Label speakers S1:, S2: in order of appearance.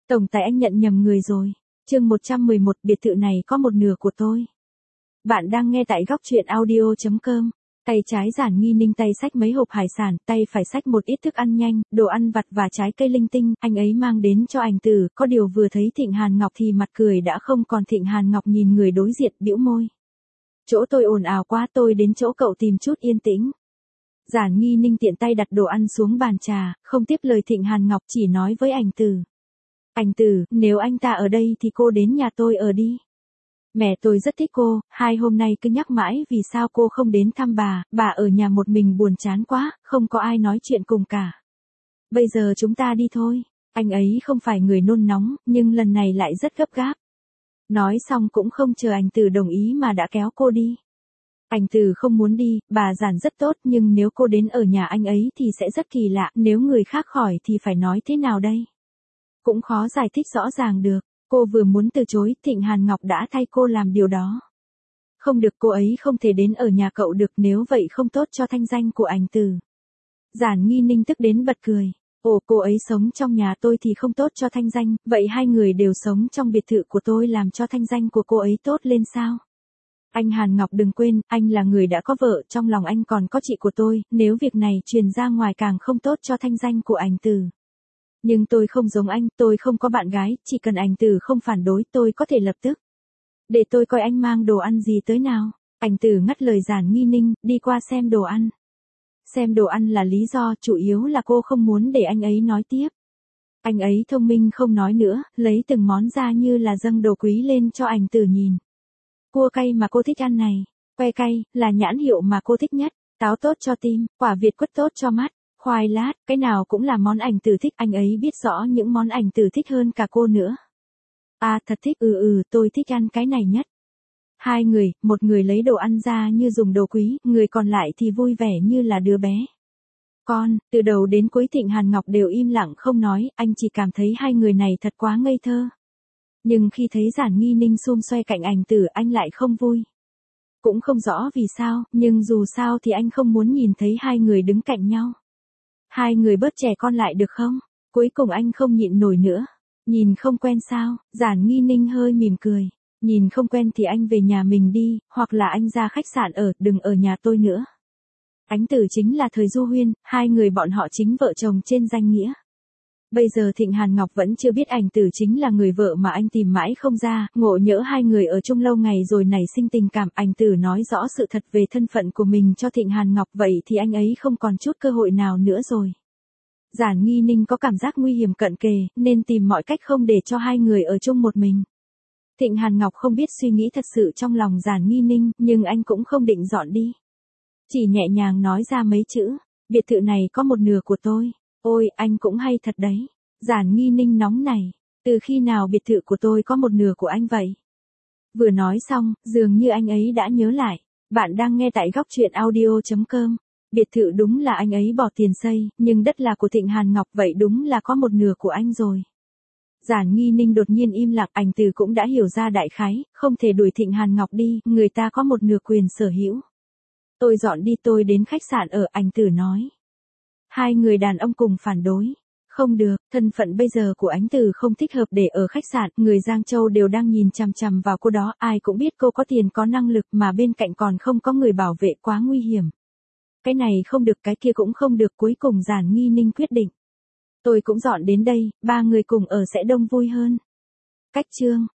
S1: Tổng tài anh nhận nhầm người rồi. Chương 111, biệt thự này có một nửa của tôi. Bạn đang nghe tại góc truyện audio.com. Tay trái Giản Nghi Ninh tay xách mấy hộp hải sản, tay phải xách một ít thức ăn nhanh, đồ ăn vặt và trái cây linh tinh, anh ấy mang đến cho Ảnh Tử, có điều vừa thấy Thịnh Hàn Ngọc thì mặt cười đã không còn. Thịnh Hàn Ngọc nhìn người đối diện bĩu môi. Chỗ tôi ồn ào quá, tôi đến chỗ cậu tìm chút yên tĩnh. Giản Nghi Ninh tiện tay đặt đồ ăn xuống bàn trà, không tiếp lời Thịnh Hàn Ngọc, chỉ nói với Ảnh Tử. Ảnh Tử, nếu anh ta ở đây thì cô đến nhà tôi ở đi. Mẹ tôi rất thích cô, 2 hôm nay cứ nhắc mãi vì sao cô không đến thăm bà ở nhà một mình buồn chán quá, không có ai nói chuyện cùng cả. Bây giờ chúng ta đi thôi. Anh ấy không phải người nôn nóng, nhưng lần này lại rất gấp gáp. Nói xong cũng không chờ Ảnh Tử đồng ý mà đã kéo cô đi. Ảnh Tử không muốn đi, bà Giản rất tốt, nhưng nếu cô đến ở nhà anh ấy thì sẽ rất kỳ lạ, nếu người khác hỏi thì phải nói thế nào đây? Cũng khó giải thích rõ ràng được. Cô vừa muốn từ chối, Thịnh Hàn Ngọc đã thay cô làm điều đó. Không được, cô ấy không thể đến ở nhà cậu được, nếu vậy không tốt cho thanh danh của Ảnh Tử. Giản Nghi Ninh tức đến bật cười. Ồ, cô ấy sống trong nhà tôi thì không tốt cho thanh danh, vậy hai người đều sống trong biệt thự của tôi làm cho thanh danh của cô ấy tốt lên sao? Anh Hàn Ngọc đừng quên, anh là người đã có vợ, trong lòng anh còn có chị của tôi, nếu việc này truyền ra ngoài càng không tốt cho thanh danh của Ảnh Tử. Nhưng tôi không giống anh, tôi không có bạn gái, chỉ cần Ảnh Tử không phản đối tôi có thể lập tức. Để tôi coi anh mang đồ ăn gì tới nào. Ảnh Tử ngắt lời Giản Nghi Ninh, đi qua xem đồ ăn. Xem đồ ăn là lý do, chủ yếu là cô không muốn để anh ấy nói tiếp. Anh ấy thông minh không nói nữa, lấy từng món ra như là dâng đồ quý lên cho Ảnh Tử nhìn. Cua cay mà cô thích ăn này, que cay, là nhãn hiệu mà cô thích nhất, táo tốt cho tim, quả Việt quất tốt cho mắt. Khoai lát, cái nào cũng là món Ảnh Tử thích, anh ấy biết rõ những món Ảnh Tử thích hơn cả cô nữa. À thật thích, tôi thích ăn cái này nhất. Hai người, một người lấy đồ ăn ra như dùng đồ quý, người còn lại thì vui vẻ như là đứa bé. Từ đầu đến cuối Thịnh Hàn Ngọc đều im lặng không nói, anh chỉ cảm thấy hai người này thật quá ngây thơ. Nhưng khi thấy Giản Nghi Ninh xum xoe cạnh Ảnh Tử anh lại không vui. Cũng không rõ vì sao, nhưng dù sao thì anh không muốn nhìn thấy hai người đứng cạnh nhau. Hai người bớt trẻ con lại được không? Cuối cùng anh không nhịn nổi nữa. Nhìn không quen sao? Giản Nghi Ninh hơi mỉm cười. Nhìn không quen thì anh về nhà mình đi, hoặc là anh ra khách sạn ở, đừng ở nhà tôi nữa. Ảnh Tử chính là thời du huyên, hai người bọn họ chính vợ chồng trên danh nghĩa. Bây giờ Thịnh Hàn Ngọc vẫn chưa biết Ảnh Tử chính là người vợ mà anh tìm mãi không ra, ngộ nhỡ hai người ở chung lâu ngày rồi nảy sinh tình cảm. Ảnh Tử nói rõ sự thật về thân phận của mình cho Thịnh Hàn Ngọc, vậy thì anh ấy không còn chút cơ hội nào nữa rồi. Giản Nghi Ninh có cảm giác nguy hiểm cận kề, nên tìm mọi cách không để cho hai người ở chung một mình. Thịnh Hàn Ngọc không biết suy nghĩ thật sự trong lòng Giản Nghi Ninh, nhưng anh cũng không định dọn đi. Chỉ nhẹ nhàng nói ra mấy chữ, biệt thự này có một nửa của tôi. Ôi, anh cũng hay thật đấy. Giản Nghi Ninh nóng nảy, từ khi nào biệt thự của tôi có một nửa của anh vậy? Vừa nói xong, dường như anh ấy đã nhớ lại. Bạn đang nghe tại góc truyện audio.com. Biệt thự đúng là anh ấy bỏ tiền xây, nhưng đất là của Thịnh Hàn Ngọc, vậy đúng là có một nửa của anh rồi. Giản Nghi Ninh đột nhiên im lặng, Ảnh Tử cũng đã hiểu ra đại khái, không thể đuổi Thịnh Hàn Ngọc đi, người ta có một nửa quyền sở hữu. Tôi dọn đi, tôi đến khách sạn ở, Ảnh Tử nói. Hai người đàn ông cùng phản đối. Không được, thân phận bây giờ của Ảnh Tử không thích hợp để ở khách sạn, người Giang Châu đều đang nhìn chằm chằm vào cô đó, ai cũng biết cô có tiền có năng lực mà bên cạnh còn không có người bảo vệ, quá nguy hiểm. Cái này không được, cái kia cũng không được, cuối cùng Giản Nghi Ninh quyết định. Tôi cũng dọn đến đây, 3 người cùng ở sẽ đông vui hơn. Cách chương